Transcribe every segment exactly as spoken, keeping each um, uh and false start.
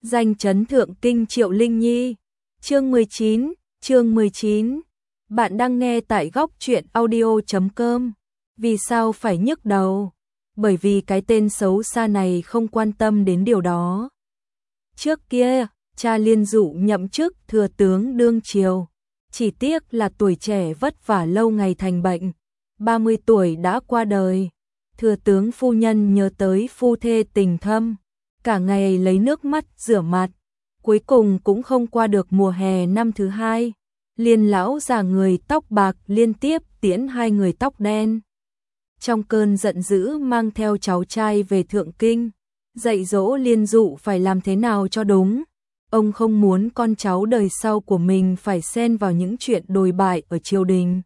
Danh chấn thượng kinh Triệu Linh Nhi. Chương mười chín, chương mười chín. Bạn đang nghe tại góc truyện audio chấm com. Vì sao phải nhức đầu? Bởi vì cái tên xấu xa này không quan tâm đến điều đó. Trước kia, cha Liên Dụ nhậm chức thừa tướng đương triều. Chỉ tiếc là tuổi trẻ vất vả lâu ngày thành bệnh. ba mươi tuổi đã qua đời. Thừa tướng phu nhân nhớ tới phu thê tình thâm. Cả ngày lấy nước mắt rửa mặt. Cuối cùng cũng không qua được mùa hè năm thứ hai. Liên lão già người tóc bạc liên tiếp tiễn hai người tóc đen. Trong cơn giận dữ mang theo cháu trai về Thượng Kinh. Dạy dỗ Liên Dụ phải làm thế nào cho đúng. Ông không muốn con cháu đời sau của mình phải xen vào những chuyện đồi bại ở triều đình.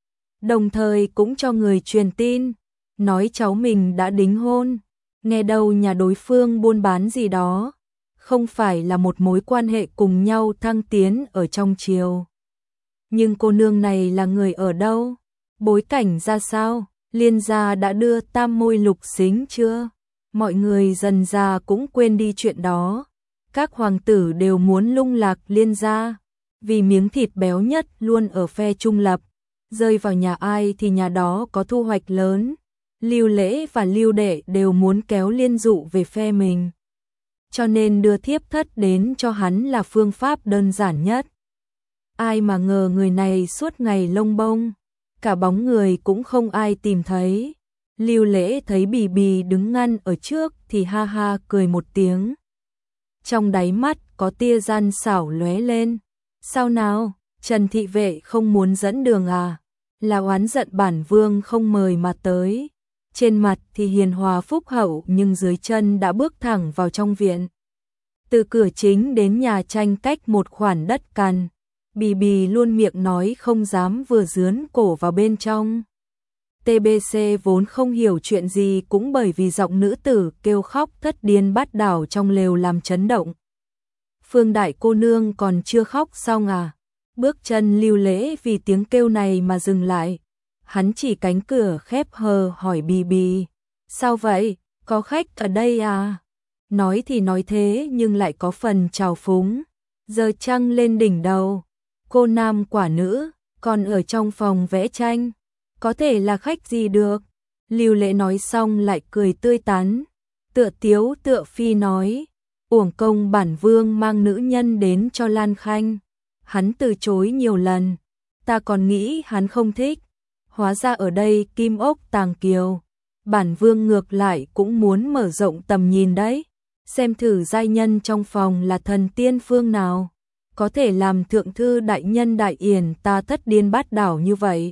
Đồng thời cũng cho người truyền tin, nói cháu mình đã đính hôn. Nghe đâu nhà đối phương buôn bán gì đó, không phải là một mối quan hệ cùng nhau thăng tiến ở trong triều. Nhưng cô nương này là người ở đâu? Bối cảnh ra sao? Liên gia đã đưa tam môi lục xính chưa? Mọi người dần già cũng quên đi chuyện đó. Các hoàng tử đều muốn lung lạc Liên gia, vì miếng thịt béo nhất luôn ở phe trung lập, rơi vào nhà ai thì nhà đó có thu hoạch lớn. Lưu Lễ và Lưu Đệ đều muốn kéo Liên Dụ về phe mình, cho nên đưa thiếp thất đến cho hắn là phương pháp đơn giản nhất. Ai mà ngờ người này suốt ngày lông bông, cả bóng người cũng không ai tìm thấy. Lưu Lễ thấy Bì Bì đứng ngăn ở trước thì ha ha cười một tiếng. Trong đáy mắt có tia gian xảo lóe lên. Sao nào, Trần thị vệ không muốn dẫn đường à? Là oán giận bản vương không mời mà tới. Trên mặt thì hiền hòa phúc hậu nhưng dưới chân đã bước thẳng vào trong viện. Từ cửa chính đến nhà tranh cách một khoản đất cằn. Bì Bì luôn miệng nói không dám vừa dướn cổ vào bên trong. tê bê xê vốn không hiểu chuyện gì cũng bởi vì giọng nữ tử kêu khóc thất điên bát đảo trong lều làm chấn động. Phương đại cô nương còn chưa khóc xong à? Bước chân Lưu Lễ vì tiếng kêu này mà dừng lại. Hắn chỉ cánh cửa khép hờ hỏi Bì Bì. Sao vậy? Có khách ở đây à? Nói thì nói thế nhưng lại có phần trào phúng. Giờ trăng lên đỉnh đầu. Cô nam quả nữ, còn ở trong phòng vẽ tranh. Có thể là khách gì được? Lưu Lễ nói xong lại cười tươi tắn. Tựa tiếu tựa phi nói. Uổng công bản vương mang nữ nhân đến cho Lan Khanh. Hắn từ chối nhiều lần. Ta còn nghĩ hắn không thích. Hóa ra ở đây kim ốc tàng kiều. Bản vương ngược lại cũng muốn mở rộng tầm nhìn đấy. Xem thử giai nhân trong phòng là thần tiên phương nào. Có thể làm thượng thư đại nhân đại yển ta thất điên bát đảo như vậy.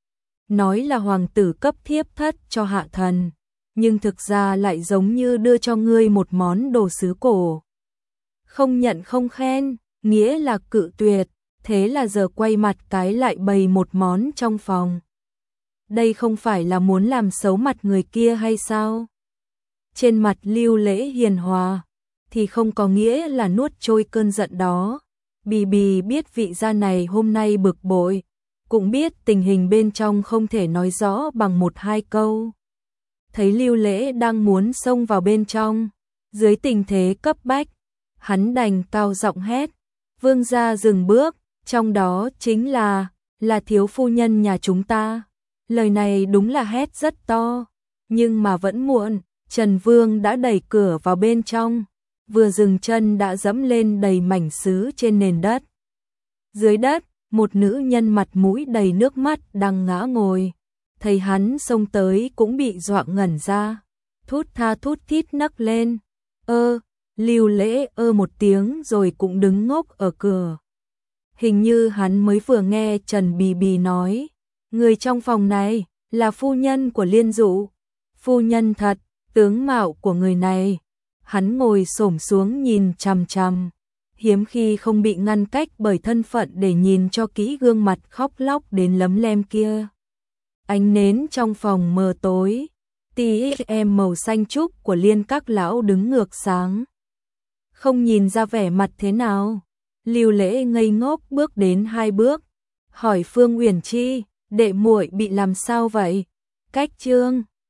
Nói là hoàng tử cấp thiếp thất cho hạ thần. Nhưng thực ra lại giống như đưa cho ngươi một món đồ sứ cổ. Không nhận không khen, nghĩa là cự tuyệt. Thế là giờ quay mặt cái lại bày một món trong phòng. Đây không phải là muốn làm xấu mặt người kia hay sao? Trên mặt Lưu Lễ hiền hòa, thì không có nghĩa là nuốt trôi cơn giận đó. Bì Bì biết vị gia này hôm nay bực bội, cũng biết tình hình bên trong không thể nói rõ bằng một hai câu. Thấy Lưu Lễ đang muốn xông vào bên trong, dưới tình thế cấp bách, hắn đành cao giọng hét. Vương gia dừng bước, trong đó chính là, là thiếu phu nhân nhà chúng ta. Lời này đúng là hét rất to, nhưng mà vẫn muộn, Trần Vương đã đẩy cửa vào bên trong, vừa dừng chân đã dẫm lên đầy mảnh sứ trên nền đất. Dưới đất, một nữ nhân mặt mũi đầy nước mắt đang ngã ngồi, thấy hắn xông tới cũng bị dọa ngẩn ra, thút tha thút thít nấc lên. Ơ, Lưu Lễ ơ một tiếng rồi cũng đứng ngốc ở cửa. Hình như hắn mới vừa nghe Trần Bì Bì nói, người trong phòng này là phu nhân của Liên Dụ. Phu nhân thật, tướng mạo của người này. Hắn ngồi xổm xuống nhìn chằm chằm, hiếm khi không bị ngăn cách bởi thân phận để nhìn cho kỹ gương mặt khóc lóc đến lấm lem kia. Ánh nến trong phòng mờ tối, tí em màu xanh trúc của Liên các lão đứng ngược sáng. Không nhìn ra vẻ mặt thế nào. Lưu Lễ ngây ngốc bước đến hai bước, hỏi Phương Uyển Chi, đệ muội bị làm sao vậy? Cách Trương,